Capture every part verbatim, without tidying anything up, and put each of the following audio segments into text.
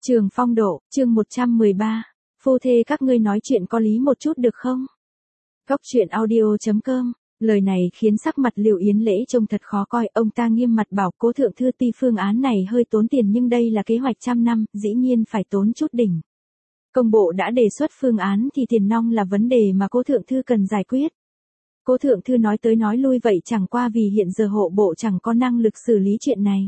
Trường Phong Độ, chương một trăm mười ba. Phu thê các ngươi nói chuyện có lý một chút được không? Góc truyện audio chấm com. Lời này khiến sắc mặt Lưu Yến Lễ trông thật khó coi, ông ta nghiêm mặt bảo Cố thượng thư tuy phương án này hơi tốn tiền nhưng đây là kế hoạch trăm năm, dĩ nhiên phải tốn chút đỉnh. Công bộ đã đề xuất phương án thì tiền nong là vấn đề mà Cố thượng thư cần giải quyết. Cố thượng thư nói tới nói lui vậy chẳng qua vì hiện giờ hộ bộ chẳng có năng lực xử lý chuyện này.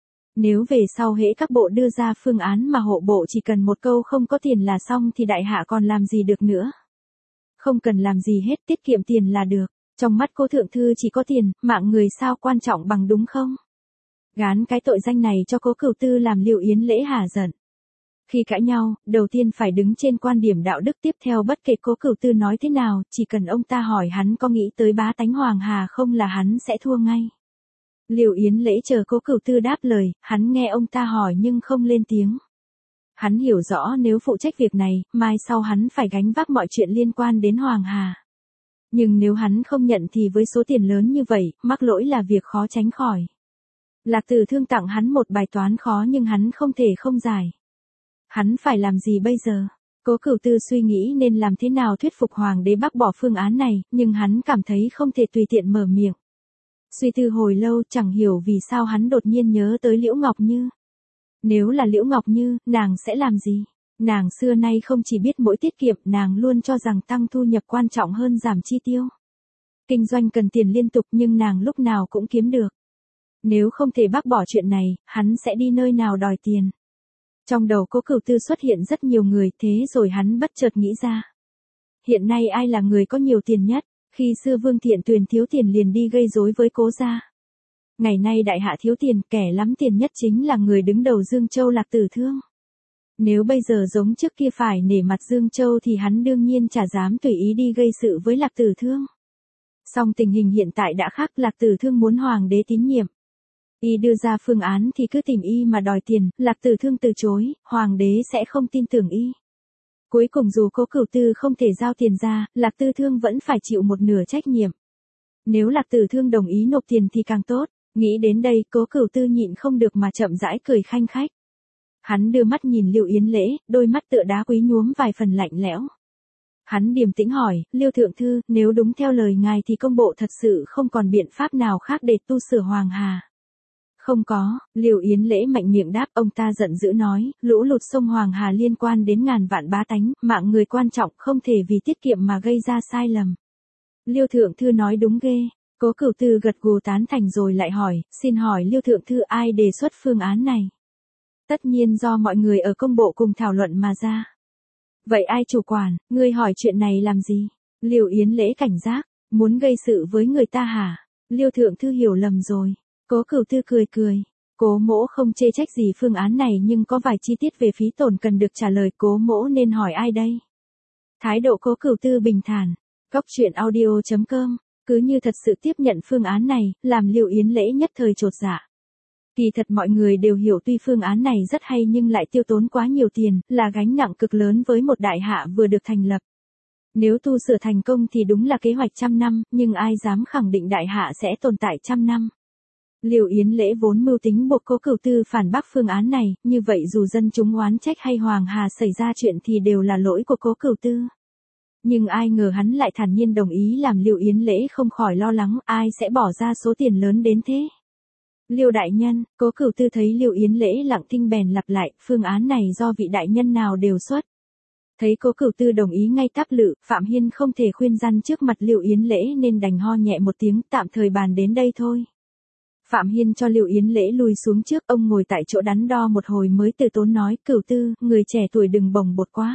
Nếu về sau hễ các bộ đưa ra phương án mà hộ bộ chỉ cần một câu không có tiền là xong thì đại hạ còn làm gì được nữa. Không cần làm gì hết, tiết kiệm tiền là được. Trong mắt Cố thượng thư chỉ có tiền, mạng người sao quan trọng bằng đúng không? Gán cái tội danh này cho Cố Cửu Tư làm Lưu Yến Lễ hả giận. Khi cãi nhau, đầu tiên phải đứng trên quan điểm đạo đức, tiếp theo bất kể Cố Cửu Tư nói thế nào, chỉ cần ông ta hỏi hắn có nghĩ tới bá tánh Hoàng Hà không là hắn sẽ thua ngay. Lưu Yến Lễ chờ Cố Cửu Tư đáp lời, hắn nghe ông ta hỏi nhưng không lên tiếng. Hắn hiểu rõ nếu phụ trách việc này, mai sau hắn phải gánh vác mọi chuyện liên quan đến Hoàng Hà. Nhưng nếu hắn không nhận thì với số tiền lớn như vậy, mắc lỗi là việc khó tránh khỏi. Lạc Tử Thương tặng hắn một bài toán khó nhưng hắn không thể không giải. Hắn phải làm gì bây giờ? Cố Cửu Tư suy nghĩ nên làm thế nào thuyết phục hoàng đế bác bỏ phương án này, nhưng hắn cảm thấy không thể tùy tiện mở miệng. Suy tư hồi lâu chẳng hiểu vì sao hắn đột nhiên nhớ tới Liễu Ngọc Như. Nếu là Liễu Ngọc Như, nàng sẽ làm gì? Nàng xưa nay không chỉ biết mỗi tiết kiệm, nàng luôn cho rằng tăng thu nhập quan trọng hơn giảm chi tiêu. Kinh doanh cần tiền liên tục nhưng nàng lúc nào cũng kiếm được. Nếu không thể bác bỏ chuyện này, hắn sẽ đi nơi nào đòi tiền? Trong đầu Cố Cửu Tư xuất hiện rất nhiều người, thế rồi hắn bất chợt nghĩ ra. Hiện nay ai là người có nhiều tiền nhất? Khi xưa Vương Thiện Tuyền thiếu tiền liền đi gây rối với Cố gia. Ngày nay đại hạ thiếu tiền, kẻ lắm tiền nhất chính là người đứng đầu Dương Châu Lạc Tử Thương. Nếu bây giờ giống trước kia phải nể mặt Dương Châu thì hắn đương nhiên chả dám tùy ý đi gây sự với Lạc Tử Thương. Song tình hình hiện tại đã khác, Lạc Tử Thương muốn hoàng đế tín nhiệm. Y đưa ra phương án thì cứ tìm y mà đòi tiền, Lạc Tử Thương từ chối, hoàng đế sẽ không tin tưởng y. Cuối cùng dù Cố Cửu Tư không thể giao tiền ra, Lạc Tử Thương vẫn phải chịu một nửa trách nhiệm. Nếu Lạc Tử Thương đồng ý nộp tiền thì càng tốt, nghĩ đến đây Cố Cửu Tư nhịn không được mà chậm rãi cười khanh khách. Hắn đưa mắt nhìn Lưu Yến Lễ, đôi mắt tựa đá quý nhuốm vài phần lạnh lẽo. Hắn điềm tĩnh hỏi, Lưu thượng thư, nếu đúng theo lời ngài thì công bộ thật sự không còn biện pháp nào khác để tu sửa Hoàng Hà. Không có, Lưu Yến Lễ mạnh miệng đáp, ông ta giận dữ nói, lũ lụt sông Hoàng Hà liên quan đến ngàn vạn bá tánh, mạng người quan trọng, không thể vì tiết kiệm mà gây ra sai lầm. Lưu thượng thư nói đúng ghê. Cố Cửu Tư gật gù tán thành rồi lại hỏi, xin hỏi Lưu thượng thư ai đề xuất phương án này? Tất nhiên do mọi người ở công bộ cùng thảo luận mà ra. Vậy ai chủ quản, ngươi hỏi chuyện này làm gì? Lưu Yến Lễ cảnh giác, muốn gây sự với người ta hả? Lưu thượng thư hiểu lầm rồi. Cố Cửu Tư cười cười. Cố mỗ không chê trách gì phương án này nhưng có vài chi tiết về phí tổn cần được trả lời, cố mỗ nên hỏi ai đây? Thái độ Cố Cửu Tư bình thản. Góc truyện audio chấm com. Cứ như thật sự tiếp nhận phương án này, làm Lưu Yến Lễ nhất thời chột dạ. Kỳ thật mọi người đều hiểu tuy phương án này rất hay nhưng lại tiêu tốn quá nhiều tiền, là gánh nặng cực lớn với một đại hạ vừa được thành lập. Nếu tu sửa thành công thì đúng là kế hoạch trăm năm, nhưng ai dám khẳng định đại hạ sẽ tồn tại trăm năm. Lưu Yến Lễ vốn mưu tính buộc Cố Cửu Tư phản bác phương án này, như vậy dù dân chúng oán trách hay Hoàng Hà xảy ra chuyện thì đều là lỗi của Cố Cửu Tư. Nhưng ai ngờ hắn lại thản nhiên đồng ý, làm Lưu Yến Lễ không khỏi lo lắng ai sẽ bỏ ra số tiền lớn đến thế. Lưu đại nhân, Cố Cửu Tư thấy Lưu Yến Lễ lặng thinh bèn lặp lại, phương án này do vị đại nhân nào đều xuất. Thấy Cố Cửu Tư đồng ý ngay táp lự, Phạm Hiên không thể khuyên răn trước mặt Lưu Yến Lễ nên đành ho nhẹ một tiếng, tạm thời bàn đến đây thôi. Phạm Hiên cho Lưu Yến Lễ lùi xuống trước, ông ngồi tại chỗ đắn đo một hồi mới từ tốn nói, Cửu Tư, người trẻ tuổi đừng bồng bột quá.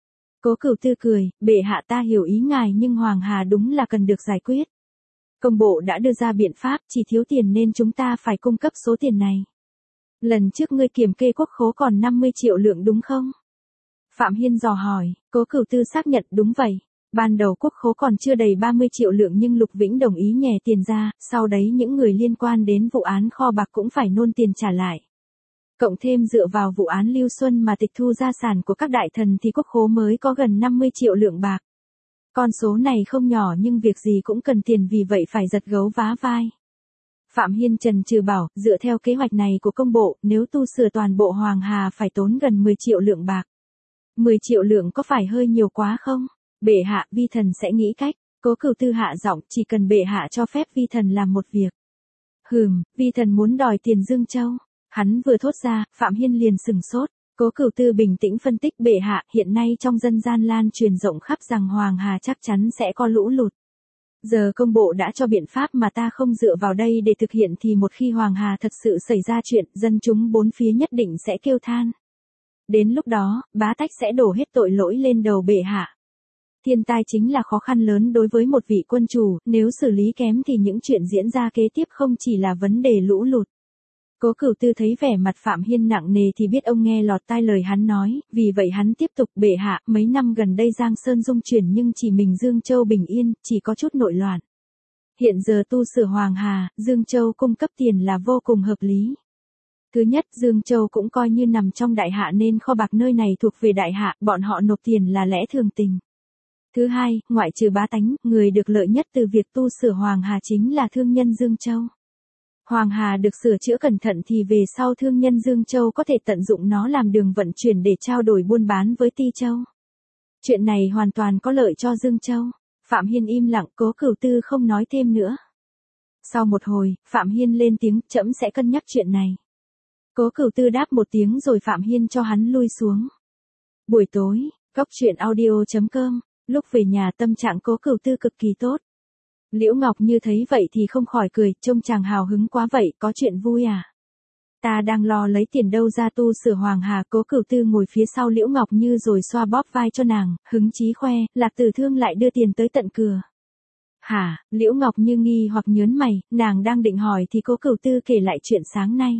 Cố Cửu Tư cười, bệ hạ ta hiểu ý ngài nhưng Hoàng Hà đúng là cần được giải quyết. Công bộ đã đưa ra biện pháp, chỉ thiếu tiền nên chúng ta phải cung cấp số tiền này. Lần trước ngươi kiểm kê quốc khố còn năm mươi triệu lượng đúng không? Phạm Hiên dò hỏi, Cố Cửu Tư xác nhận đúng vậy. Ban đầu quốc khố còn chưa đầy ba mươi triệu lượng nhưng Lục Vĩnh đồng ý nhè tiền ra, sau đấy những người liên quan đến vụ án kho bạc cũng phải nôn tiền trả lại. Cộng thêm dựa vào vụ án Lưu Xuân mà tịch thu gia sản của các đại thần thì quốc khố mới có gần năm mươi triệu lượng bạc. Con số này không nhỏ nhưng việc gì cũng cần tiền vì vậy phải giật gấu vá vai. Phạm Hiên trần trừ bảo, dựa theo kế hoạch này của công bộ, nếu tu sửa toàn bộ Hoàng Hà phải tốn gần mười triệu lượng bạc. mười triệu lượng có phải hơi nhiều quá không? Bệ hạ, vi thần sẽ nghĩ cách. Cố Cửu Tư hạ giọng, chỉ cần bệ hạ cho phép vi thần làm một việc. Hừm, vi thần muốn đòi tiền Dương Châu. Hắn vừa thốt ra, Phạm Hiên liền sừng sốt. Cố Cửu Tư bình tĩnh phân tích, bệ hạ, hiện nay trong dân gian lan truyền rộng khắp rằng Hoàng Hà chắc chắn sẽ có lũ lụt. Giờ công bộ đã cho biện pháp mà ta không dựa vào đây để thực hiện thì một khi Hoàng Hà thật sự xảy ra chuyện, dân chúng bốn phía nhất định sẽ kêu than. Đến lúc đó, bá tách sẽ đổ hết tội lỗi lên đầu bệ hạ. Thiên tai chính là khó khăn lớn đối với một vị quân chủ, nếu xử lý kém thì những chuyện diễn ra kế tiếp không chỉ là vấn đề lũ lụt. Cố Cửu Tư thấy vẻ mặt Phạm Hiên nặng nề thì biết ông nghe lọt tai lời hắn nói, vì vậy hắn tiếp tục, bệ hạ, mấy năm gần đây Giang Sơn dung chuyển nhưng chỉ mình Dương Châu bình yên, chỉ có chút nội loạn. Hiện giờ tu sửa Hoàng Hà, Dương Châu cung cấp tiền là vô cùng hợp lý. Thứ nhất, Dương Châu cũng coi như nằm trong đại hạ nên kho bạc nơi này thuộc về đại hạ, bọn họ nộp tiền là lẽ thường tình. Thứ hai, ngoại trừ bá tánh, người được lợi nhất từ việc tu sửa Hoàng Hà chính là thương nhân Dương Châu. Hoàng Hà được sửa chữa cẩn thận thì về sau thương nhân Dương Châu có thể tận dụng nó làm đường vận chuyển để trao đổi buôn bán với Ti Châu. Chuyện này hoàn toàn có lợi cho Dương Châu. Phạm Hiên im lặng, Cố Cửu Tư không nói thêm nữa. Sau một hồi, Phạm Hiên lên tiếng, trẫm sẽ cân nhắc chuyện này. Cố Cửu Tư đáp một tiếng rồi Phạm Hiên cho hắn lui xuống. Buổi tối, Góc Truyện Audio chấm com, lúc về nhà tâm trạng Cố Cửu Tư cực kỳ tốt. Liễu Ngọc Như thấy vậy thì không khỏi cười, trông chàng hào hứng quá vậy, có chuyện vui à? Ta đang lo lấy tiền đâu ra tu sửa Hoàng Hà. Cố Cửu Tư ngồi phía sau Liễu Ngọc Như rồi xoa bóp vai cho nàng, hứng chí khoe, Lạc Tử Thương lại đưa tiền tới tận cửa. Hả? Liễu Ngọc Như nghi hoặc nhớn mày, nàng đang định hỏi thì Cố Cửu Tư kể lại chuyện sáng nay.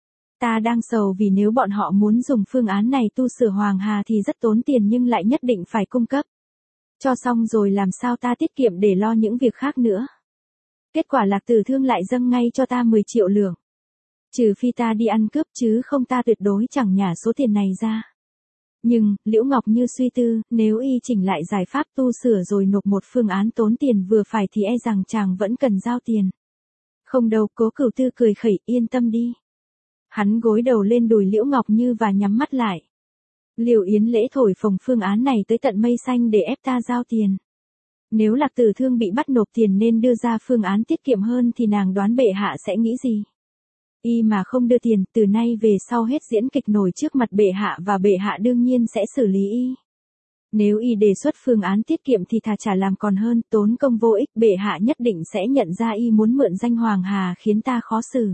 Ta đang sầu vì nếu bọn họ muốn dùng phương án này tu sửa Hoàng Hà thì rất tốn tiền nhưng lại nhất định phải cung cấp. Cho xong rồi làm sao ta tiết kiệm để lo những việc khác nữa. Kết quả Lạc Tử Thương lại dâng ngay cho ta mười triệu lượng. Trừ phi ta đi ăn cướp chứ không ta tuyệt đối chẳng nhả số tiền này ra. Nhưng, Liễu Ngọc Như suy tư, nếu y chỉnh lại giải pháp tu sửa rồi nộp một phương án tốn tiền vừa phải thì e rằng chàng vẫn cần giao tiền. Không đâu, Cố Cửu Tư cười khẩy, yên tâm đi. Hắn gối đầu lên đùi Liễu Ngọc Như và nhắm mắt lại. Liều Yến Lễ thổi phồng phương án này tới tận mây xanh để ép ta giao tiền. Nếu Lạc Tử Thương bị bắt nộp tiền nên đưa ra phương án tiết kiệm hơn thì nàng đoán bệ hạ sẽ nghĩ gì? Y mà không đưa tiền, từ nay về sau hết diễn kịch nổi trước mặt bệ hạ và bệ hạ đương nhiên sẽ xử lý y. Nếu y đề xuất phương án tiết kiệm thì thà chả làm còn hơn, tốn công vô ích, bệ hạ nhất định sẽ nhận ra y muốn mượn danh Hoàng Hà khiến ta khó xử.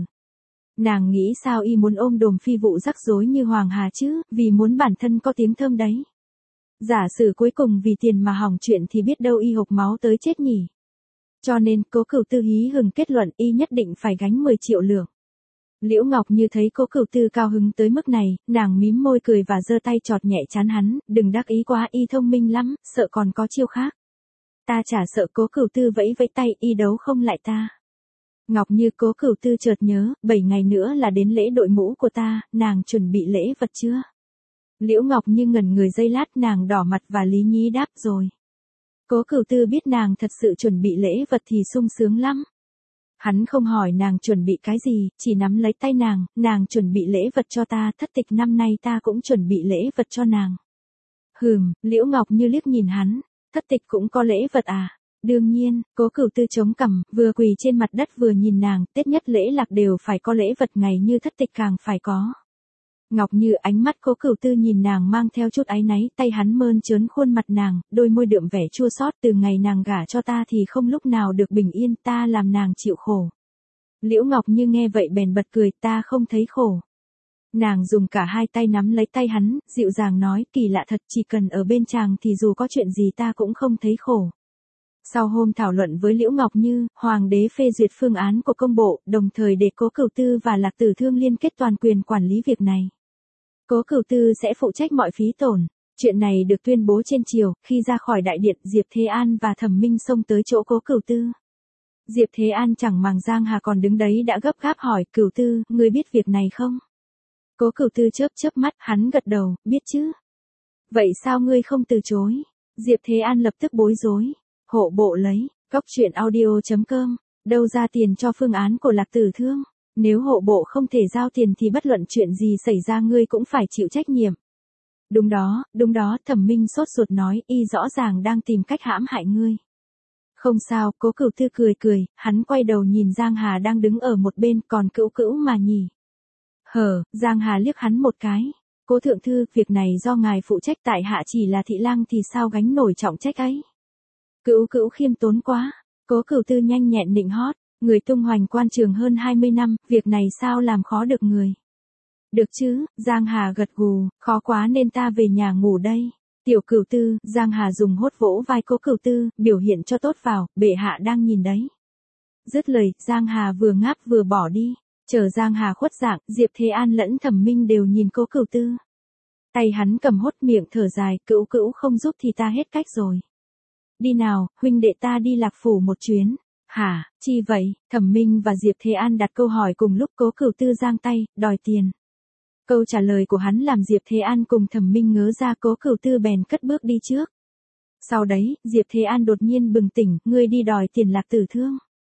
Nàng nghĩ sao y muốn ôm đồm phi vụ rắc rối như Hoàng Hà chứ, vì muốn bản thân có tiếng thơm đấy. Giả sử cuối cùng vì tiền mà hỏng chuyện thì biết đâu y hộc máu tới chết nhỉ. Cho nên, Cố Cửu Tư hí hừng kết luận y nhất định phải gánh mười triệu lượng. Liễu Ngọc Như thấy Cố Cửu Tư cao hứng tới mức này, nàng mím môi cười và giơ tay chọt nhẹ trán hắn, đừng đắc ý quá, y thông minh lắm, sợ còn có chiêu khác. Ta chả sợ. Cố Cửu Tư vẫy vẫy tay, y đấu không lại ta. Ngọc Như, Cố Cửu Tư chợt nhớ, bảy ngày nữa là đến lễ đội mũ của ta, nàng chuẩn bị lễ vật chưa? Liễu Ngọc Như ngẩn người giây lát, nàng đỏ mặt và lý nhí đáp rồi. Cố Cửu Tư biết nàng thật sự chuẩn bị lễ vật thì sung sướng lắm. Hắn không hỏi nàng chuẩn bị cái gì, chỉ nắm lấy tay nàng, nàng chuẩn bị lễ vật cho ta, thất tịch năm nay ta cũng chuẩn bị lễ vật cho nàng. Hừm, Liễu Ngọc Như liếc nhìn hắn, thất tịch cũng có lễ vật à? Đương nhiên. Cố Cửu Tư chống cằm, vừa quỳ trên mặt đất vừa nhìn nàng, Tết nhất lễ lạc đều phải có lễ vật, ngày như thất tịch càng phải có. Ngọc Như, ánh mắt Cố Cửu Tư nhìn nàng mang theo chút áy náy, tay hắn mơn trớn khuôn mặt nàng, đôi môi đượm vẻ chua xót, từ ngày nàng gả cho ta thì không lúc nào được bình yên, ta làm nàng chịu khổ. Liễu Ngọc Như nghe vậy bèn bật cười, ta không thấy khổ. Nàng dùng cả hai tay nắm lấy tay hắn, dịu dàng nói, kỳ lạ thật, chỉ cần ở bên chàng thì dù có chuyện gì ta cũng không thấy khổ. Sau hôm thảo luận với Liễu Ngọc Như, Hoàng đế phê duyệt phương án của công bộ, đồng thời để Cố Cửu Tư và Lạc Tử Thương liên kết toàn quyền quản lý việc này. Cố Cửu Tư sẽ phụ trách mọi phí tổn. Chuyện này được tuyên bố trên triều, khi ra khỏi đại điện, Diệp Thế An và Thẩm Minh xông tới chỗ Cố Cửu Tư. Diệp Thế An chẳng màng Giang Hà còn đứng đấy đã gấp gáp hỏi, Cửu Tư, ngươi biết việc này không? Cố Cửu Tư chớp chớp mắt, hắn gật đầu, biết chứ. Vậy sao ngươi không từ chối? Diệp Thế An lập tức bối rối. Hộ bộ lấy, góc truyện audio chấm com Đâu ra tiền cho phương án của Lạc Tử Thương? Nếu hộ bộ không thể giao tiền thì bất luận chuyện gì xảy ra ngươi cũng phải chịu trách nhiệm. Đúng đó, đúng đó, Thẩm Minh sốt ruột nói, y rõ ràng đang tìm cách hãm hại ngươi. Không sao, Cố Cửu Tư cười cười, hắn quay đầu nhìn Giang Hà đang đứng ở một bên, còn Cửu Cửu mà nhỉ. Hờ, Giang Hà liếc hắn một cái. Cố thượng thư, việc này do ngài phụ trách, tại hạ chỉ là thị lang thì sao gánh nổi trọng trách ấy. Cửu Cửu khiêm tốn quá. Cố Cửu Tư nhanh nhẹn nịnh hót, người tung hoành quan trường hơn hai mươi năm, việc này sao làm khó được người. Được chứ, Giang Hà gật gù, khó quá nên ta về nhà ngủ đây. Tiểu Cửu Tư, Giang Hà dùng hốt vỗ vai Cố Cửu Tư, biểu hiện cho tốt vào, bệ hạ đang nhìn đấy. Dứt lời, Giang Hà vừa ngáp vừa bỏ đi. Chờ Giang Hà khuất dạng, Diệp Thế An lẫn Thẩm Minh đều nhìn Cố Cửu Tư. Tay hắn cầm hốt miệng thở dài, Cửu Cửu không giúp thì ta hết cách rồi. Đi nào, huynh đệ ta đi Lạc Phủ một chuyến. Hả, chi vậy? Thẩm Minh và Diệp Thế An đặt câu hỏi cùng lúc. Cố Cửu Tư giang tay, đòi tiền. Câu trả lời của hắn làm Diệp Thế An cùng Thẩm Minh ngớ ra. Cố Cửu Tư bèn cất bước đi trước. Sau đấy, Diệp Thế An đột nhiên bừng tỉnh, ngươi đi đòi tiền Lạc Tử Thương.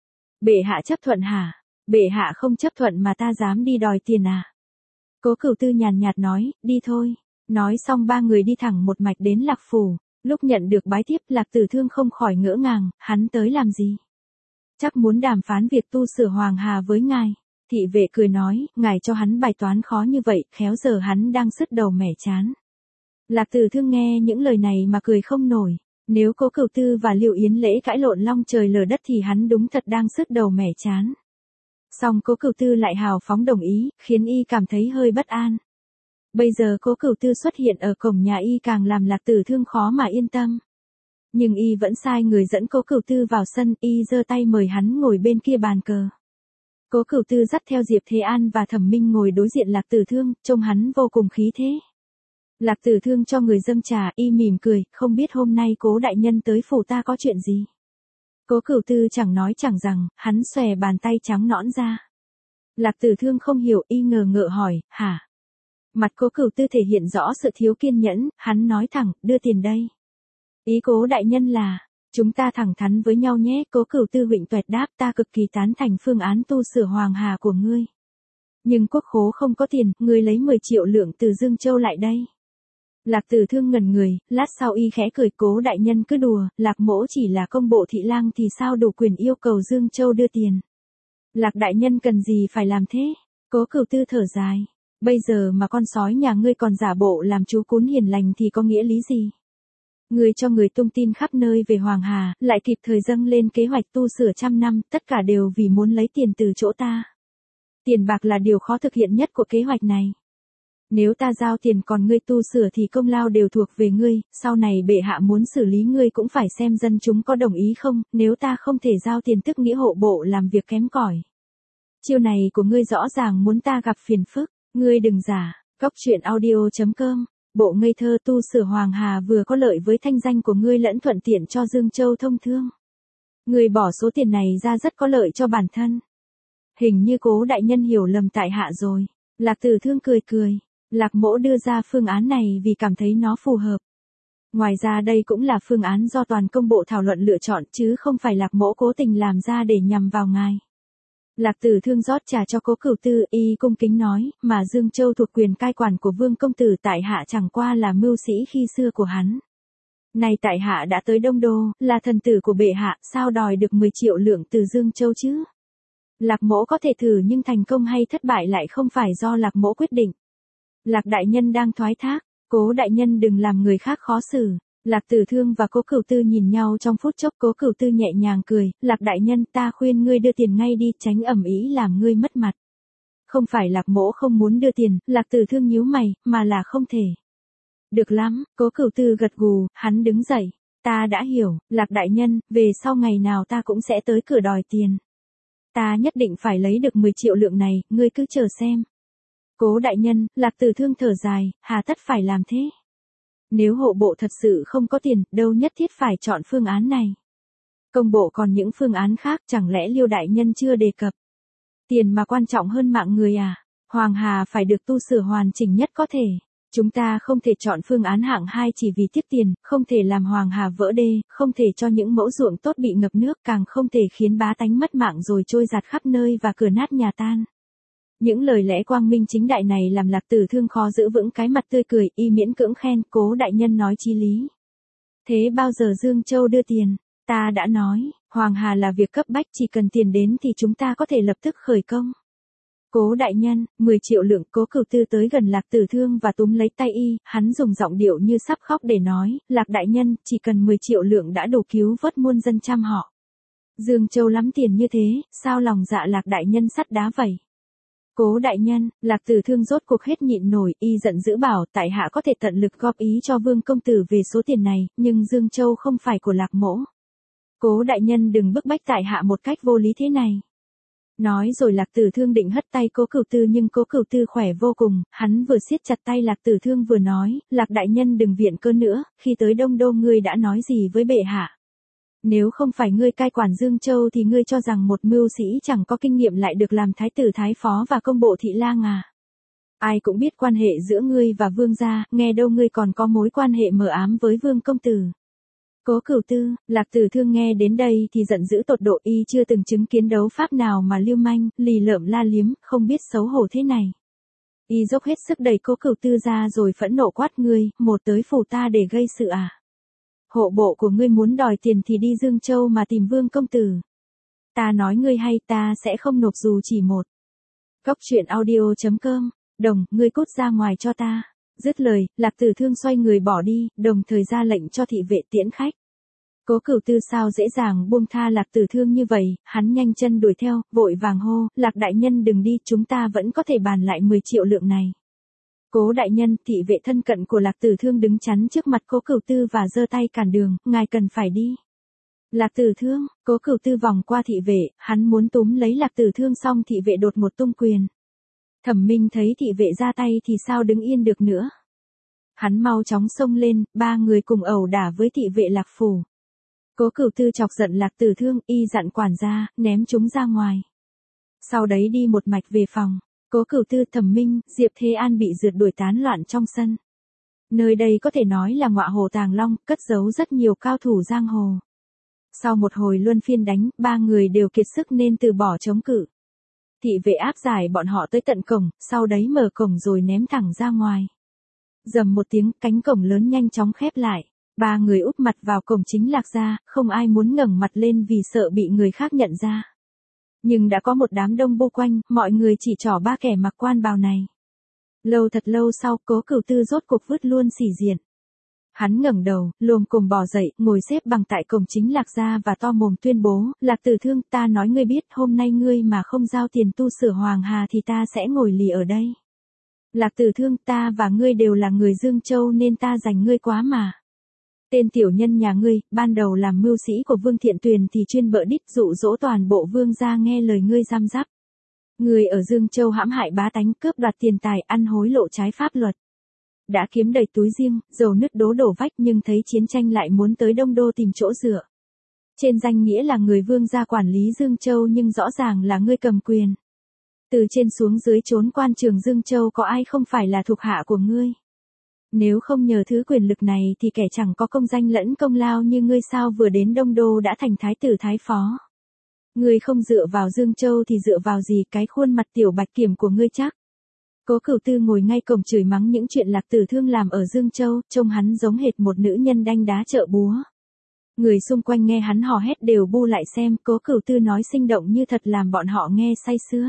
Bệ hạ chấp thuận hả? Bệ hạ không chấp thuận mà ta dám đi đòi tiền à? Cố Cửu Tư nhàn nhạt nói, đi thôi. Nói xong ba người đi thẳng một mạch đến Lạc Phủ. Lúc nhận được bái tiếp, Lạc Tử Thương không khỏi ngỡ ngàng, hắn tới làm gì? Chắc muốn đàm phán việc tu sửa Hoàng Hà với ngài. Thị vệ cười nói, ngài cho hắn bài toán khó như vậy, khéo giờ hắn đang sứt đầu mẻ chán. Lạc Tử Thương nghe những lời này mà cười không nổi. Nếu Cố Cửu Tư và Liệu Yến Lễ cãi lộn long trời lở đất thì hắn đúng thật đang sứt đầu mẻ chán. Song Cố Cửu Tư lại hào phóng đồng ý, khiến y cảm thấy hơi bất an. Bây giờ Cố Cửu Tư xuất hiện ở cổng nhà y càng làm Lạc Tử Thương khó mà yên tâm. Nhưng y vẫn sai người dẫn Cố Cửu Tư vào sân, y giơ tay mời hắn ngồi bên kia bàn cờ. Cố Cửu Tư dắt theo Diệp Thế An và Thẩm Minh ngồi đối diện Lạc Tử Thương, trông hắn vô cùng khí thế. Lạc Tử Thương cho người dâng trà, y mỉm cười, không biết hôm nay Cố đại nhân tới phủ ta có chuyện gì. Cố Cửu Tư chẳng nói chẳng rằng, hắn xòe bàn tay trắng nõn ra. Lạc Tử Thương không hiểu, y ngờ ngợ hỏi, hả? Mặt Cố Cửu Tư thể hiện rõ sự thiếu kiên nhẫn, hắn nói thẳng, đưa tiền đây. Ý Cố đại nhân là, chúng ta thẳng thắn với nhau nhé. Cố Cửu Tư huỵch toẹt đáp, ta cực kỳ tán thành phương án tu sửa Hoàng Hà của ngươi. Nhưng quốc khố không có tiền, ngươi lấy mười triệu lượng từ Dương Châu lại đây. Lạc Tử Thương ngẩn người, lát sau y khẽ cười, Cố đại nhân cứ đùa, Lạc mỗ chỉ là công bộ thị lang thì sao đủ quyền yêu cầu Dương Châu đưa tiền. Lạc đại nhân cần gì phải làm thế? Cố Cửu Tư thở dài. Bây giờ mà con sói nhà ngươi còn giả bộ làm chú cún hiền lành thì có nghĩa lý gì? Ngươi cho người tung tin khắp nơi về Hoàng Hà, lại kịp thời dâng lên kế hoạch tu sửa trăm năm, tất cả đều vì muốn lấy tiền từ chỗ ta. Tiền bạc là điều khó thực hiện nhất của kế hoạch này. Nếu ta giao tiền còn ngươi tu sửa thì công lao đều thuộc về ngươi, sau này bệ hạ muốn xử lý ngươi cũng phải xem dân chúng có đồng ý không, nếu ta không thể giao tiền tức nghĩa hộ bộ làm việc kém cỏi. Chiêu này của ngươi rõ ràng muốn ta gặp phiền phức, ngươi đừng giả. Cóc truyện audio chấm com. Bộ ngây thơ, tu sửa Hoàng Hà vừa có lợi với thanh danh của ngươi lẫn thuận tiện cho Dương Châu thông thương. Ngươi bỏ số tiền này ra rất có lợi cho bản thân. Hình như Cố đại nhân hiểu lầm tại hạ rồi. Lạc Tử Thương cười cười. Lạc mỗ đưa ra phương án này vì cảm thấy nó phù hợp. Ngoài ra đây cũng là phương án do toàn công bộ thảo luận lựa chọn chứ không phải Lạc mỗ cố tình làm ra để nhằm vào ngài. Lạc Tử Thương rót trà cho Cố Cửu Tư, y cung kính nói, mà Dương Châu thuộc quyền cai quản của Vương công tử, tại hạ chẳng qua là mưu sĩ khi xưa của hắn. Này tại hạ đã tới Đông Đô, là thần tử của bệ hạ, sao đòi được mười triệu lượng từ Dương Châu chứ? Lạc mỗ có thể thử nhưng thành công hay thất bại lại không phải do Lạc mỗ quyết định. Lạc đại nhân đang thoái thác, Cố đại nhân đừng làm người khác khó xử. Lạc Tử Thương và Cố Cửu Tư nhìn nhau trong phút chốc. Cố Cửu Tư nhẹ nhàng cười, Lạc đại nhân, ta khuyên ngươi đưa tiền ngay đi, tránh ầm ĩ làm ngươi mất mặt. Không phải Lạc mỗ không muốn đưa tiền, Lạc Tử Thương nhíu mày, mà là không thể. Được lắm, Cố Cửu Tư gật gù, hắn đứng dậy. Ta đã hiểu, Lạc đại nhân, về sau ngày nào ta cũng sẽ tới cửa đòi tiền. Ta nhất định phải lấy được mười triệu lượng này, ngươi cứ chờ xem. Cố đại nhân, Lạc Tử Thương thở dài, hà tất phải làm thế? Nếu hộ bộ thật sự không có tiền, đâu nhất thiết phải chọn phương án này. Công bộ còn những phương án khác, chẳng lẽ Liêu đại nhân chưa đề cập? Tiền mà quan trọng hơn mạng người à? Hoàng Hà phải được tu sửa hoàn chỉnh nhất có thể. Chúng ta không thể chọn phương án hạng hai chỉ vì tiếc tiền, không thể làm Hoàng Hà vỡ đê, không thể cho những mẫu ruộng tốt bị ngập nước, càng không thể khiến bá tánh mất mạng rồi trôi giạt khắp nơi và cửa nát nhà tan. Những lời lẽ quang minh chính đại này làm Lạc Tử Thương khó giữ vững cái mặt tươi cười, y miễn cưỡng khen, Cố đại nhân nói chí lý. Thế bao giờ Dương Châu đưa tiền? Ta đã nói, Hoàng Hà là việc cấp bách, chỉ cần tiền đến thì chúng ta có thể lập tức khởi công. Cố đại nhân, mười triệu lượng. Cố Cửu Tư tới gần Lạc Tử Thương và túm lấy tay y, hắn dùng giọng điệu như sắp khóc để nói, Lạc đại nhân, chỉ cần mười triệu lượng đã đủ cứu vớt muôn dân trăm họ. Dương Châu lắm tiền như thế, sao lòng dạ Lạc đại nhân sắt đá vậy? Cố đại nhân, Lạc Tử Thương rốt cuộc hết nhịn nổi, y giận dữ bảo, tại hạ có thể tận lực góp ý cho Vương công tử về số tiền này, nhưng Dương Châu không phải của Lạc mỗ. Cố đại nhân đừng bức bách tại hạ một cách vô lý thế này. Nói rồi Lạc Tử Thương định hất tay Cố Cửu Tư nhưng Cố Cửu Tư khỏe vô cùng, hắn vừa siết chặt tay Lạc Tử Thương vừa nói, Lạc đại nhân đừng viện cớ nữa, khi tới Đông Đô ngươi đã nói gì với bệ hạ? Nếu không phải ngươi cai quản Dương Châu thì ngươi cho rằng một mưu sĩ chẳng có kinh nghiệm lại được làm thái tử thái phó và công bộ thị lang à? Ai cũng biết quan hệ giữa ngươi và Vương gia, nghe đâu ngươi còn có mối quan hệ mờ ám với Vương công tử. Cố Cửu Tư, Lạc Tử Thương nghe đến đây thì giận dữ tột độ, y chưa từng chứng kiến đấu pháp nào mà lưu manh, lì lợm la liếm, không biết xấu hổ thế này. Y dốc hết sức đẩy Cố Cửu Tư ra rồi phẫn nộ quát, ngươi, một tới phủ ta để gây sự à? Hộ bộ của ngươi muốn đòi tiền thì đi Dương Châu mà tìm Vương công tử. Ta nói ngươi hay, ta sẽ không nộp dù chỉ một. Góc truyện audio chấm com, Đồng, ngươi cút ra ngoài cho ta. Dứt lời, Lạc Tử Thương xoay người bỏ đi, đồng thời ra lệnh cho thị vệ tiễn khách. Cố Cửu Tư sao dễ dàng buông tha Lạc Tử Thương như vậy, hắn nhanh chân đuổi theo, vội vàng hô, Lạc đại nhân đừng đi, chúng ta vẫn có thể bàn lại mười triệu lượng này. Cố đại nhân, thị vệ thân cận của Lạc Tử Thương đứng chắn trước mặt Cố Cửu Tư và giơ tay cản đường, ngài cần phải đi. Lạc Tử Thương, Cố Cửu Tư vòng qua thị vệ, hắn muốn túm lấy Lạc Tử Thương xong thị vệ đột một tung quyền. Thẩm Minh thấy thị vệ ra tay thì sao đứng yên được nữa. Hắn mau chóng xông lên, ba người cùng ẩu đả với thị vệ Lạc phủ. Cố Cửu Tư chọc giận Lạc Tử Thương, y dặn quản gia, ném chúng ra ngoài. Sau đấy đi một mạch về phòng. Cố Cửu Tư, Thẩm Minh, Diệp Thế An bị rượt đuổi tán loạn trong sân. Nơi đây có thể nói là ngọa hồ Tàng Long, cất giấu rất nhiều cao thủ giang hồ. Sau một hồi luân phiên đánh, ba người đều kiệt sức nên từ bỏ chống cự. Thị vệ áp giải bọn họ tới tận cổng, sau đấy mở cổng rồi ném thẳng ra ngoài. Rầm một tiếng, cánh cổng lớn nhanh chóng khép lại. Ba người úp mặt vào cổng chính Lạc gia, không ai muốn ngẩng mặt lên vì sợ bị người khác nhận ra. Nhưng đã có một đám đông bu quanh, mọi người chỉ trỏ ba kẻ mặc quan bào này. Lâu thật lâu sau, Cố Cửu Tư rốt cuộc vứt luôn sĩ diện. Hắn ngẩng đầu, lồm cồm bò dậy, ngồi xếp bằng tại cổng chính Lạc gia và to mồm tuyên bố, Lạc Tử Thương, ta nói ngươi biết, hôm nay ngươi mà không giao tiền tu sửa Hoàng Hà thì ta sẽ ngồi lì ở đây. Lạc Tử Thương, ta và ngươi đều là người Dương Châu nên ta giành ngươi quá mà. Tên tiểu nhân nhà ngươi, ban đầu làm mưu sĩ của Vương Thiện Tuyền thì chuyên bợ đít dụ dỗ toàn bộ vương gia nghe lời ngươi giam giáp. Ngươi ở Dương Châu hãm hại bá tánh, cướp đoạt tiền tài, ăn hối lộ trái pháp luật. Đã kiếm đầy túi riêng, dầu nứt đố đổ vách nhưng thấy chiến tranh lại muốn tới Đông Đô tìm chỗ dựa. Trên danh nghĩa là người vương gia quản lý Dương Châu nhưng rõ ràng là ngươi cầm quyền. Từ trên xuống dưới trốn quan trường Dương Châu có ai không phải là thuộc hạ của ngươi. Nếu không nhờ thứ quyền lực này thì kẻ chẳng có công danh lẫn công lao như ngươi sao vừa đến Đông Đô đã thành thái tử thái phó. Ngươi không dựa vào Dương Châu thì dựa vào gì, cái khuôn mặt tiểu bạch kiểm của ngươi chắc. Cố Cửu Tư ngồi ngay cổng chửi mắng những chuyện Lạc Tử Thương làm ở Dương Châu, trông hắn giống hệt một nữ nhân đanh đá chợ búa. Người xung quanh nghe hắn hò hét đều bu lại xem, Cố Cửu Tư nói sinh động như thật làm bọn họ nghe say sưa.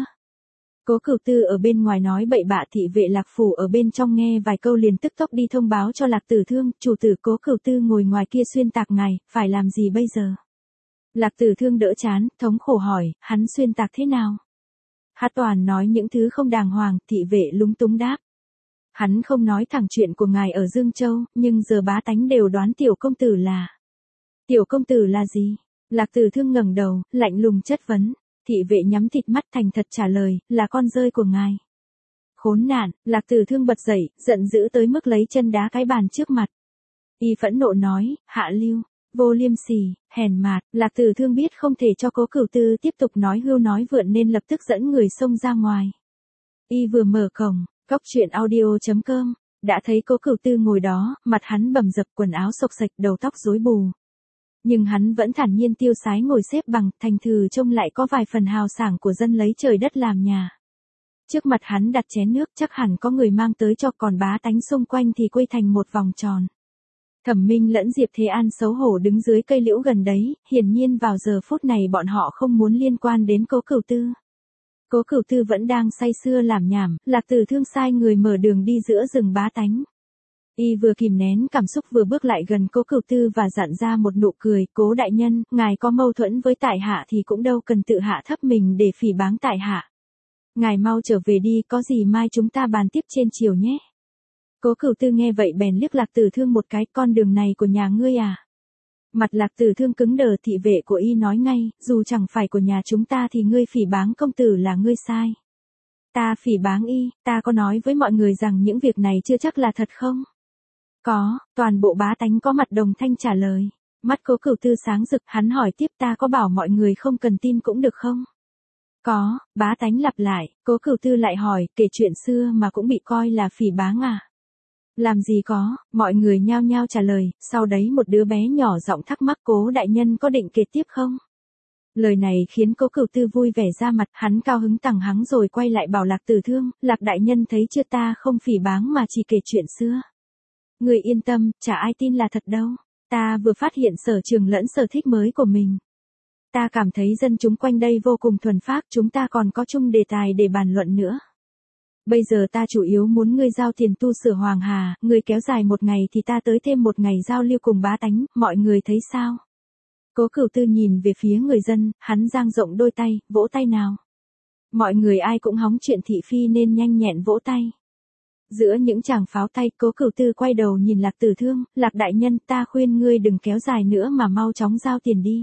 Cố Cửu Tư ở bên ngoài nói bậy bạ, thị vệ Lạc phủ ở bên trong nghe vài câu liền tức tốc đi thông báo cho Lạc Tử Thương, chủ tử Cố Cửu Tư ngồi ngoài kia xuyên tạc ngài, phải làm gì bây giờ? Lạc Tử Thương đỡ chán, thống khổ hỏi, hắn xuyên tạc thế nào? Hát toàn nói những thứ không đàng hoàng, thị vệ lúng túng đáp. Hắn không nói thẳng chuyện của ngài ở Dương Châu, nhưng giờ bá tánh đều đoán tiểu công tử là. Tiểu công tử là gì? Lạc Tử Thương ngẩng đầu, lạnh lùng chất vấn. Thị vệ nhắm thịt mắt thành thật trả lời, là con rơi của ngài. Khốn nạn, Lạc Tử Thương bật dậy, giận dữ tới mức lấy chân đá cái bàn trước mặt. Y phẫn nộ nói, hạ lưu, vô liêm sỉ, hèn mạt. Lạc Tử Thương biết không thể cho Cố Cửu Tư tiếp tục nói hưu nói vượn nên lập tức dẫn người xông ra ngoài. Y vừa mở cổng, góc truyện audio chấm com, đã thấy Cố Cửu Tư ngồi đó, mặt hắn bầm dập, quần áo xộc xệch, đầu tóc rối bù. Nhưng hắn vẫn thản nhiên tiêu sái ngồi xếp bằng, thành thừ trông lại có vài phần hào sảng của dân lấy trời đất làm nhà. Trước mặt hắn đặt chén nước, chắc hẳn có người mang tới cho, còn bá tánh xung quanh thì quây thành một vòng tròn. Thẩm Minh lẫn Diệp Thế An xấu hổ đứng dưới cây liễu gần đấy, hiển nhiên vào giờ phút này bọn họ không muốn liên quan đến Cố Cửu Tư. Cố Cửu Tư vẫn đang say sưa làm nhảm, Lạc Tử Thương sai người mở đường đi giữa rừng bá tánh. Y vừa kìm nén cảm xúc vừa bước lại gần Cố Cửu Tư và dặn ra một nụ cười, Cố đại nhân, ngài có mâu thuẫn với tại hạ thì cũng đâu cần tự hạ thấp mình để phỉ báng tại hạ. Ngài mau trở về đi, có gì mai chúng ta bàn tiếp trên chiều nhé. Cố Cửu Tư nghe vậy bèn liếc Lạc Tử Thương một cái, con đường này của nhà ngươi à? Mặt Lạc Tử Thương cứng đờ, thị vệ của y nói ngay, dù chẳng phải của nhà chúng ta thì ngươi phỉ báng công tử là ngươi sai. Ta phỉ báng y, ta có nói với mọi người rằng những việc này chưa chắc là thật không? Có, toàn bộ bá tánh có mặt đồng thanh trả lời. Mắt Cố Cửu Tư sáng rực, hắn hỏi tiếp, ta có bảo mọi người không cần tin cũng được không? Có, bá tánh lặp lại, Cố Cửu Tư lại hỏi, kể chuyện xưa mà cũng bị coi là phỉ báng à? Làm gì có, mọi người nhao nhao trả lời, sau đấy một đứa bé nhỏ giọng thắc mắc, Cố đại nhân có định kể tiếp không? Lời này khiến Cố Cửu Tư vui vẻ ra mặt, hắn cao hứng tằng hắng rồi quay lại bảo Lạc Tử Thương, Lạc đại nhân thấy chưa, ta không phỉ báng mà chỉ kể chuyện xưa. Người yên tâm, chả ai tin là thật đâu. Ta vừa phát hiện sở trường lẫn sở thích mới của mình. Ta cảm thấy dân chúng quanh đây vô cùng thuần phác, chúng ta còn có chung đề tài để bàn luận nữa. Bây giờ ta chủ yếu muốn ngươi giao tiền tu sửa Hoàng Hà, ngươi kéo dài một ngày thì ta tới thêm một ngày giao lưu cùng bá tánh, mọi người thấy sao? Cố Cửu Tư nhìn về phía người dân, hắn dang rộng đôi tay, vỗ tay nào. Mọi người ai cũng hóng chuyện thị phi nên nhanh nhẹn vỗ tay. Giữa những tràng pháo tay, Cố Cửu Tư quay đầu nhìn Lạc Tử Thương, Lạc đại nhân, ta khuyên ngươi đừng kéo dài nữa mà mau chóng giao tiền đi.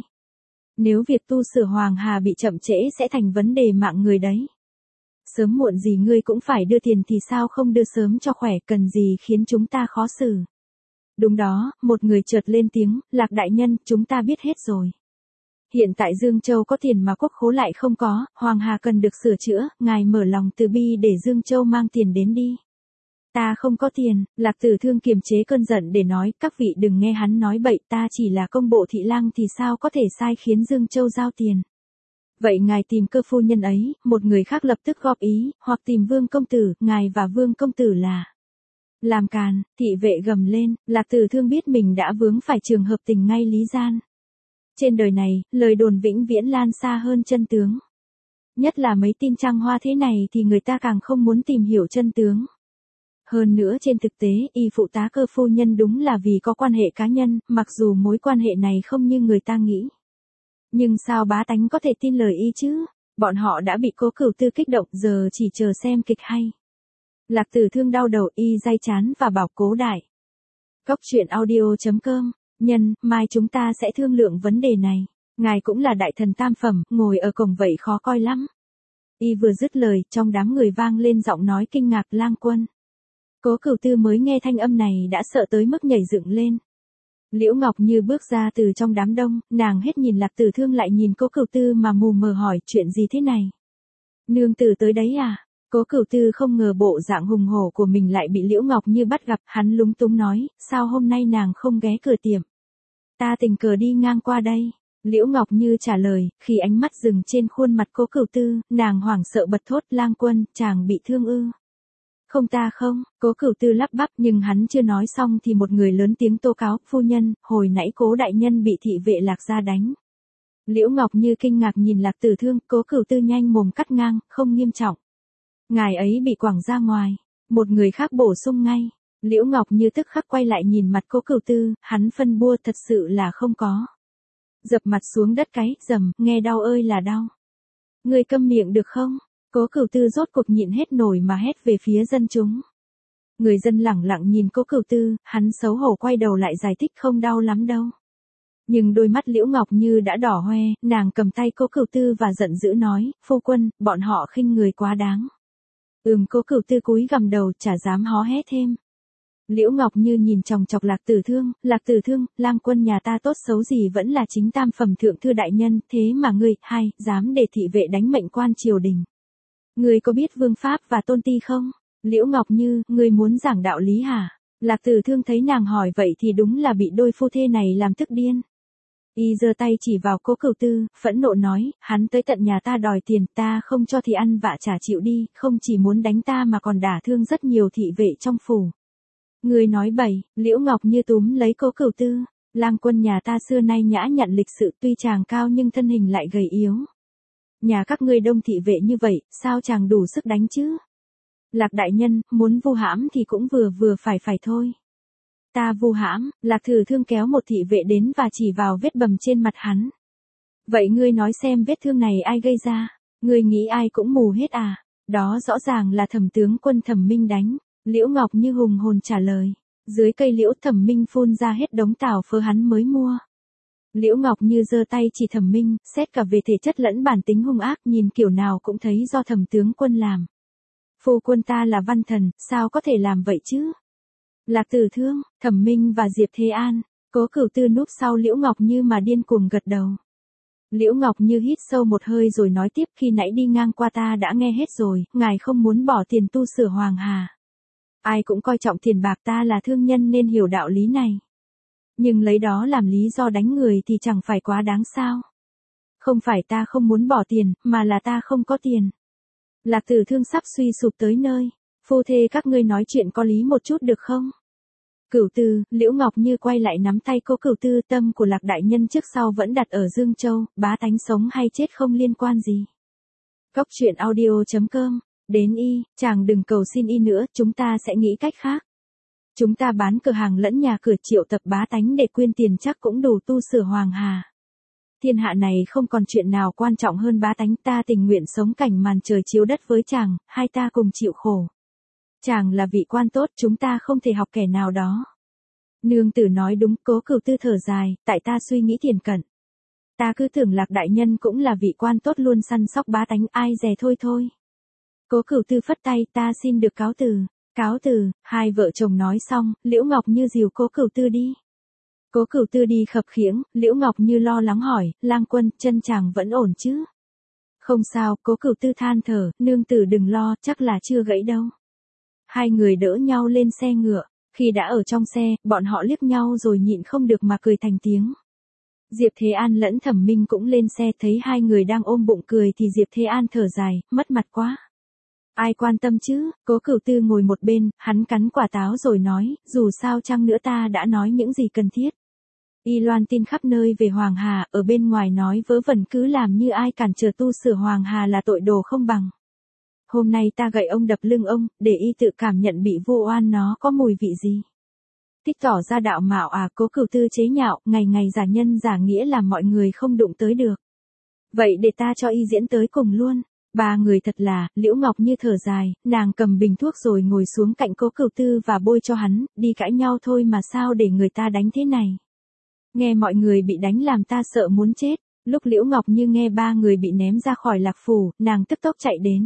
Nếu việc tu sửa Hoàng Hà bị chậm trễ sẽ thành vấn đề mạng người đấy. Sớm muộn gì ngươi cũng phải đưa tiền thì sao không đưa sớm cho khỏe, cần gì khiến chúng ta khó xử. Đúng đó, một người chợt lên tiếng, Lạc đại nhân, chúng ta biết hết rồi. Hiện tại Dương Châu có tiền mà quốc khố lại không có, Hoàng Hà cần được sửa chữa, ngài mở lòng từ bi để Dương Châu mang tiền đến đi. Ta không có tiền, Lạc Tử Thương kiềm chế cơn giận để nói, các vị đừng nghe hắn nói bậy, ta chỉ là công bộ thị lang thì sao có thể sai khiến Dương Châu giao tiền. Vậy ngài tìm Cơ phu nhân ấy, một người khác lập tức góp ý, hoặc tìm Vương công tử, ngài và Vương công tử là làm càn, thị vệ gầm lên, Lạc Tử Thương biết mình đã vướng phải trường hợp tình ngay lý gian. Trên đời này, lời đồn vĩnh viễn lan xa hơn chân tướng. Nhất là mấy tin trăng hoa thế này thì người ta càng không muốn tìm hiểu chân tướng. Hơn nữa trên thực tế, y phụ tá Cơ phu nhân đúng là vì có quan hệ cá nhân, mặc dù mối quan hệ này không như người ta nghĩ. Nhưng sao bá tánh có thể tin lời y chứ? Bọn họ đã bị Cố Cửu Tư kích động, giờ chỉ chờ xem kịch hay. Lạc Tử Thương đau đầu, y day chán và bảo Cố đại. Góc truyện audio chấm com, nhân, mai chúng ta sẽ thương lượng vấn đề này. Ngài cũng là đại thần tam phẩm, ngồi ở cổng vậy khó coi lắm. Y vừa dứt lời, trong đám người vang lên giọng nói kinh ngạc, Lang Quân. Cố Cửu Tư mới nghe thanh âm này đã sợ tới mức nhảy dựng lên. Liễu Ngọc Như bước ra từ trong đám đông, nàng hết nhìn Lạc Tử Thương lại nhìn Cố Cửu Tư mà mù mờ hỏi, chuyện gì thế này? Nương tử tới đấy à? Cố Cửu Tư không ngờ bộ dạng hùng hổ của mình lại bị Liễu Ngọc Như bắt gặp, hắn lúng túng nói, sao hôm nay nàng không ghé cửa tiệm? Ta tình cờ đi ngang qua đây. Liễu Ngọc Như trả lời, khi ánh mắt dừng trên khuôn mặt Cố Cửu Tư, nàng hoảng sợ bật thốt, Lang Quân, chàng bị thương ư? Không ta không, Cố Cửu Tư lắp bắp, nhưng hắn chưa nói xong thì một người lớn tiếng tố cáo, phu nhân, hồi nãy Cố đại nhân bị thị vệ Lạc gia đánh. Liễu Ngọc Như kinh ngạc nhìn Lạc Tử Thương, Cố Cửu Tư nhanh mồm cắt ngang, không nghiêm trọng. Ngài ấy bị quẳng ra ngoài. Một người khác bổ sung ngay. Liễu Ngọc Như tức khắc quay lại nhìn mặt Cố Cửu Tư, hắn phân bua, thật sự là không có. Dập mặt xuống đất cái, rầm, nghe đau ơi là đau. Người câm miệng được không? Cố Cửu Tư rốt cuộc nhịn hết nổi mà hét về phía dân chúng. Người dân lẳng lặng nhìn Cố Cửu Tư, hắn xấu hổ quay đầu lại giải thích, không đau lắm đâu. Nhưng đôi mắt Liễu Ngọc Như đã đỏ hoe, nàng cầm tay Cố Cửu Tư và giận dữ nói, phu quân, bọn họ khinh người quá đáng. Ừm, Cố Cửu Tư cúi gằm đầu, chả dám hó hé thêm. Liễu Ngọc Như nhìn chòng chọc Lạc Tử Thương, Lạc Tử Thương, Lang Quân nhà ta tốt xấu gì vẫn là chính tam phẩm thượng thư đại nhân, thế mà ngươi, hai, dám để thị vệ đánh mệnh quan triều đình. Ngươi có biết vương pháp và tôn ti không? Liễu Ngọc Như, ngươi muốn giảng đạo lý hả? Lạc Tử Thương thấy nàng hỏi vậy thì đúng là bị đôi phu thê này làm tức điên. Y giơ tay chỉ vào Cố Cửu Tư, phẫn nộ nói, hắn tới tận nhà ta đòi tiền, ta không cho thì ăn vạ trả chịu đi, không chỉ muốn đánh ta mà còn đả thương rất nhiều thị vệ trong phủ. Ngươi nói bậy, Liễu Ngọc Như túm lấy Cố Cửu Tư, lang quân nhà ta xưa nay nhã nhặn lịch sự, tuy chàng cao nhưng thân hình lại gầy yếu. Nhà các ngươi đông thị vệ như vậy, sao chàng đủ sức đánh chứ? Lạc đại nhân, muốn vu hãm thì cũng vừa vừa phải phải thôi. Ta vu hãm, Lạc Tử Thương kéo một thị vệ đến và chỉ vào vết bầm trên mặt hắn. Vậy ngươi nói xem vết thương này ai gây ra? Ngươi nghĩ ai cũng mù hết à? Đó rõ ràng là Thẩm tướng quân Thẩm Minh đánh. Liễu Ngọc Như hùng hồn trả lời. Dưới cây liễu Thẩm Minh phun ra hết đống tảo phớ hắn mới mua. Liễu Ngọc Như giơ tay chỉ Thẩm Minh, xét cả về thể chất lẫn bản tính hung ác, nhìn kiểu nào cũng thấy do Thẩm tướng quân làm. Phu quân ta là văn thần, sao có thể làm vậy chứ? Lạc Tử Thương, Thẩm Minh và Diệp Thế An, Cố Cửu Tư núp sau Liễu Ngọc Như mà điên cuồng gật đầu. Liễu Ngọc Như hít sâu một hơi rồi nói tiếp, khi nãy đi ngang qua ta đã nghe hết rồi, ngài không muốn bỏ tiền tu sửa Hoàng Hà. Ai cũng coi trọng tiền bạc, ta là thương nhân nên hiểu đạo lý này. Nhưng lấy đó làm lý do đánh người thì chẳng phải quá đáng sao? Không phải ta không muốn bỏ tiền, mà là ta không có tiền. Lạc Tử Thương sắp suy sụp tới nơi. Phu thê các ngươi nói chuyện có lý một chút được không? Cửu Tư, Liễu Ngọc Như quay lại nắm tay Cố Cửu Tư, tâm của Lạc đại nhân trước sau vẫn đặt ở Dương Châu, bá tánh sống hay chết không liên quan gì. Cốc truyện audio chấm com, đến y, chàng đừng cầu xin y nữa, chúng ta sẽ nghĩ cách khác. Chúng ta bán cửa hàng lẫn nhà cửa, triệu tập bá tánh để quyên tiền chắc cũng đủ tu sửa Hoàng Hà. Thiên hạ này không còn chuyện nào quan trọng hơn bá tánh, ta tình nguyện sống cảnh màn trời chiếu đất với chàng, hai ta cùng chịu khổ. Chàng là vị quan tốt, chúng ta không thể học kẻ nào đó. Nương tử nói đúng, Cố Cửu Tư thở dài, tại ta suy nghĩ thiển cận. Ta cứ tưởng Lạc đại nhân cũng là vị quan tốt luôn săn sóc bá tánh, ai dè thôi thôi. Cố Cửu Tư phất tay, ta xin được cáo từ. Cáo từ, hai vợ chồng nói xong, Liễu Ngọc Như dìu Cố Cửu Tư đi. Cố Cửu Tư đi khập khiễng, Liễu Ngọc Như lo lắng hỏi, lang quân, chân chàng vẫn ổn chứ? Không sao, Cố Cửu Tư than thở, nương tử đừng lo, chắc là chưa gãy đâu. Hai người đỡ nhau lên xe ngựa, khi đã ở trong xe, bọn họ liếc nhau rồi nhịn không được mà cười thành tiếng. Diệp Thế An lẫn Thẩm Minh cũng lên xe, thấy hai người đang ôm bụng cười thì Diệp Thế An thở dài, mất mặt quá. Ai quan tâm chứ? Cố Cửu Tư ngồi một bên, hắn cắn quả táo rồi nói, dù sao chăng nữa ta đã nói những gì cần thiết. Y loan tin khắp nơi về Hoàng Hà, ở bên ngoài nói vớ vẩn, cứ làm như ai cản trở tu sửa Hoàng Hà là tội đồ không bằng. Hôm nay ta gậy ông đập lưng ông, để y tự cảm nhận bị vu oan nó có mùi vị gì. Thích tỏ ra đạo mạo à? Cố Cửu Tư chế nhạo, ngày ngày giả nhân giả nghĩa làm mọi người không đụng tới được. Vậy để ta cho y diễn tới cùng luôn. Ba người thật là, Liễu Ngọc Như thở dài, nàng cầm bình thuốc rồi ngồi xuống cạnh Cố Cửu Tư và bôi cho hắn, đi cãi nhau thôi mà sao để người ta đánh thế này. Nghe mọi người bị đánh làm ta sợ muốn chết. Lúc Liễu Ngọc Như nghe ba người bị ném ra khỏi Lạc Phủ, nàng tức tốc chạy đến.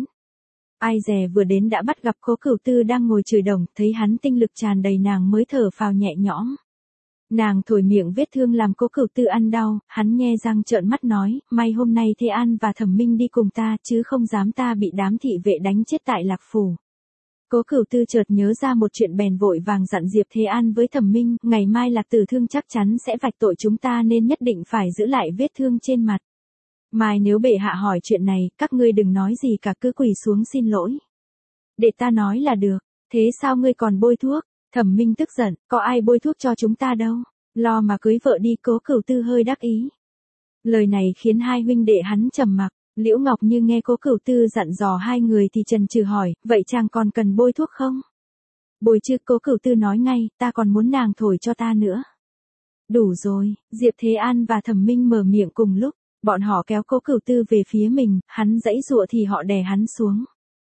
Ai dè vừa đến đã bắt gặp Cố Cửu Tư đang ngồi chửi đồng, thấy hắn tinh lực tràn đầy nàng mới thở phào nhẹ nhõm. Nàng thổi miệng vết thương làm Cố Cửu Tư ăn đau, hắn nhe răng trợn mắt nói, may hôm nay Thế An và Thẩm Minh đi cùng ta, chứ không dám ta bị đám thị vệ đánh chết tại Lạc Phủ. Cố Cửu Tư chợt nhớ ra một chuyện bèn vội vàng dặn Diệp Thế An với Thẩm Minh, ngày mai Lạc Tử Thương chắc chắn sẽ vạch tội chúng ta nên nhất định phải giữ lại vết thương trên mặt. Mai nếu bệ hạ hỏi chuyện này, các ngươi đừng nói gì cả, cứ quỳ xuống xin lỗi. Để ta nói là được, thế sao ngươi còn bôi thuốc? Thẩm Minh tức giận, có ai bôi thuốc cho chúng ta đâu, lo mà cưới vợ đi. Cố Cửu Tư hơi đắc ý. Lời này khiến hai huynh đệ hắn trầm mặc. Liễu Ngọc Như nghe Cố Cửu Tư dặn dò hai người thì chần chừ hỏi, vậy chàng còn cần bôi thuốc không? Bôi chứ, Cố Cửu Tư nói ngay, ta còn muốn nàng thổi cho ta nữa. Đủ rồi, Diệp Thế An và Thẩm Minh mở miệng cùng lúc, bọn họ kéo Cố Cửu Tư về phía mình, hắn giãy giụa thì họ đè hắn xuống.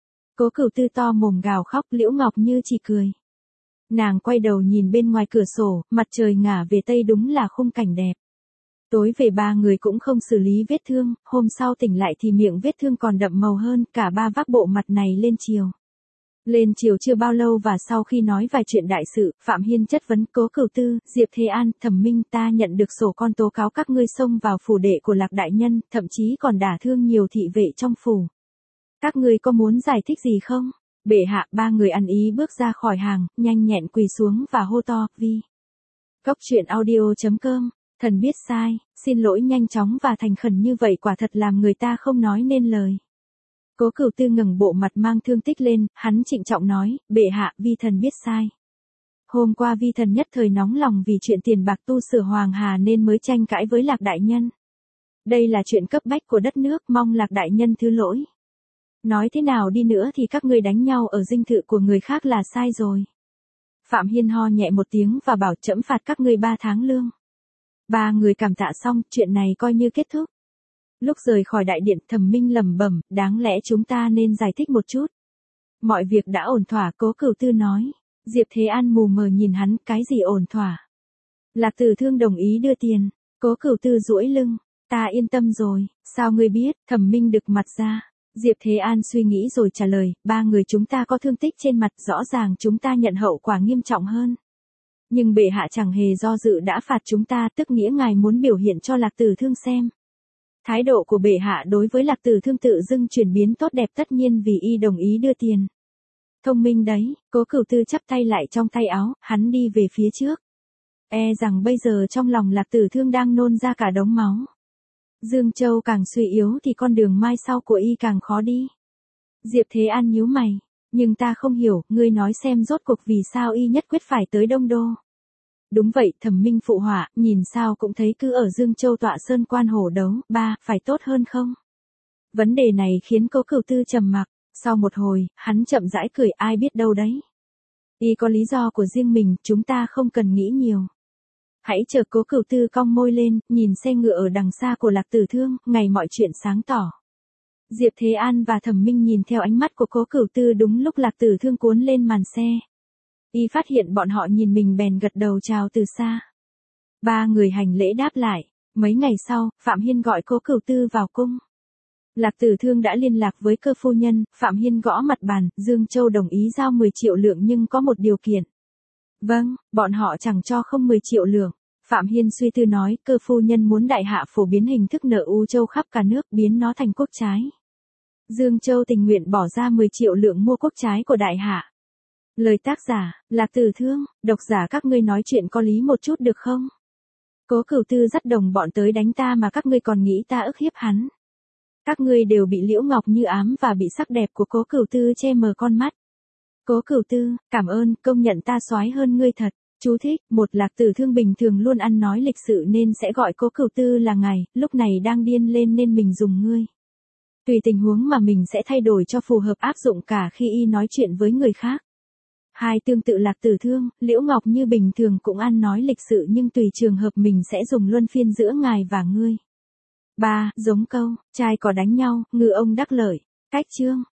Cố Cửu Tư to mồm gào khóc, Liễu Ngọc Như chỉ cười. Nàng quay đầu nhìn bên ngoài cửa sổ, mặt trời ngả về tây, đúng là khung cảnh đẹp. Tối về ba người cũng không xử lý vết thương, hôm sau tỉnh lại thì miệng vết thương còn đậm màu hơn, cả ba vác bộ mặt này lên chiều. Lên chiều chưa bao lâu và sau khi nói vài chuyện đại sự, Phạm Hiên chất vấn Cố Cửu Tư, Diệp Thế An, Thẩm Minh, ta nhận được sổ con tố cáo các ngươi xông vào phủ đệ của Lạc đại nhân, thậm chí còn đả thương nhiều thị vệ trong phủ. Các ngươi có muốn giải thích gì không? Bệ hạ. Ba người ăn ý bước ra khỏi hàng, nhanh nhẹn quỳ xuống và hô to, Vi. Cốc truyện audio chấm com. Thần biết sai, xin lỗi nhanh chóng và thành khẩn như vậy quả thật làm người ta không nói nên lời. Cố Cửu Tư ngẩng bộ mặt mang thương tích lên, hắn trịnh trọng nói, bệ hạ, vi thần biết sai. Hôm qua vi thần nhất thời nóng lòng vì chuyện tiền bạc tu sửa Hoàng Hà nên mới tranh cãi với Lạc đại nhân. Đây là chuyện cấp bách của đất nước, mong Lạc đại nhân thứ lỗi. Nói thế nào đi nữa thì các ngươi đánh nhau ở dinh thự của người khác là sai rồi. Phạm Hiên ho nhẹ một tiếng và bảo trẫm phạt các ngươi ba tháng lương. Ba người cảm tạ xong, chuyện này coi như kết thúc. Lúc rời khỏi đại điện, Thẩm Minh lẩm bẩm, đáng lẽ chúng ta nên giải thích một chút. Mọi việc đã ổn thỏa, Cố Cửu Tư nói. Diệp Thế An mù mờ nhìn hắn, cái gì ổn thỏa? Lạc Tử Thương đồng ý đưa tiền. Cố Cửu Tư duỗi lưng, ta yên tâm rồi, sao ngươi biết? Thẩm Minh đực mặt ra. Diệp Thế An suy nghĩ rồi trả lời, ba người chúng ta có thương tích trên mặt, rõ ràng chúng ta nhận hậu quả nghiêm trọng hơn. Nhưng bệ hạ chẳng hề do dự đã phạt chúng ta, tức nghĩa ngài muốn biểu hiện cho Lạc Tử Thương xem. Thái độ của bệ hạ đối với Lạc Tử Thương tự dưng chuyển biến tốt đẹp tất nhiên vì y đồng ý đưa tiền. Thông minh đấy, Cố Cửu Tư chắp tay lại trong tay áo, hắn đi về phía trước. E rằng bây giờ trong lòng Lạc Tử Thương đang nôn ra cả đống máu. Dương Châu càng suy yếu thì con đường mai sau của y càng khó đi. Diệp Thế An nhíu mày, nhưng ta không hiểu, ngươi nói xem rốt cuộc vì sao y nhất quyết phải tới Đông Đô. Đúng vậy, Thẩm Minh phụ họa, nhìn sao cũng thấy cứ ở Dương Châu tọa sơn quan hổ đấu, ba, phải tốt hơn không? Vấn đề này khiến Cố Cửu Tư trầm mặc, sau một hồi, hắn chậm rãi cười, ai biết đâu đấy. Y có lý do của riêng mình, chúng ta không cần nghĩ nhiều. Hãy chờ. Cố Cửu Tư cong môi lên, nhìn xe ngựa ở đằng xa của Lạc Tử Thương, ngày mọi chuyện sáng tỏ. Diệp Thế An và Thẩm Minh nhìn theo ánh mắt của Cố Cửu Tư đúng lúc Lạc Tử Thương cuốn lên màn xe. Y phát hiện bọn họ nhìn mình bèn gật đầu chào từ xa. Ba người hành lễ đáp lại. Mấy ngày sau, Phạm Hiên gọi Cố Cửu Tư vào cung. Lạc Tử Thương đã liên lạc với Cơ phu nhân, Phạm Hiên gõ mặt bàn, Dương Châu đồng ý giao mười triệu lượng nhưng có một điều kiện. Vâng, bọn họ chẳng cho không mười triệu lượng. Phạm Hiên suy tư nói, Cơ phu nhân muốn đại hạ phổ biến hình thức nợ U Châu khắp cả nước, biến nó thành quốc trái. Dương Châu tình nguyện bỏ ra mười triệu lượng mua quốc trái của đại hạ. Lời tác giả, Lạc Tử Thương, độc giả các ngươi nói chuyện có lý một chút được không? Cố Cửu Tư dắt đồng bọn tới đánh ta mà các ngươi còn nghĩ ta ức hiếp hắn. Các ngươi đều bị Liễu Ngọc Như ám và bị sắc đẹp của Cố Cửu Tư che mờ con mắt. Cố Cửu Tư, cảm ơn, công nhận ta soái hơn ngươi thật. Chú thích, một Lạc Tử Thương bình thường luôn ăn nói lịch sự nên sẽ gọi Cố Cửu Tư là ngài, lúc này đang điên lên nên mình dùng ngươi. Tùy tình huống mà mình sẽ thay đổi cho phù hợp áp dụng cả khi y nói chuyện với người khác. Hai tương tự Lạc Tử Thương, Liễu Ngọc Như bình thường cũng ăn nói lịch sự nhưng tùy trường hợp mình sẽ dùng luân phiên giữa ngài và ngươi. ba. Giống câu, trai có đánh nhau, ngư ông đắc lợi. Cách chương.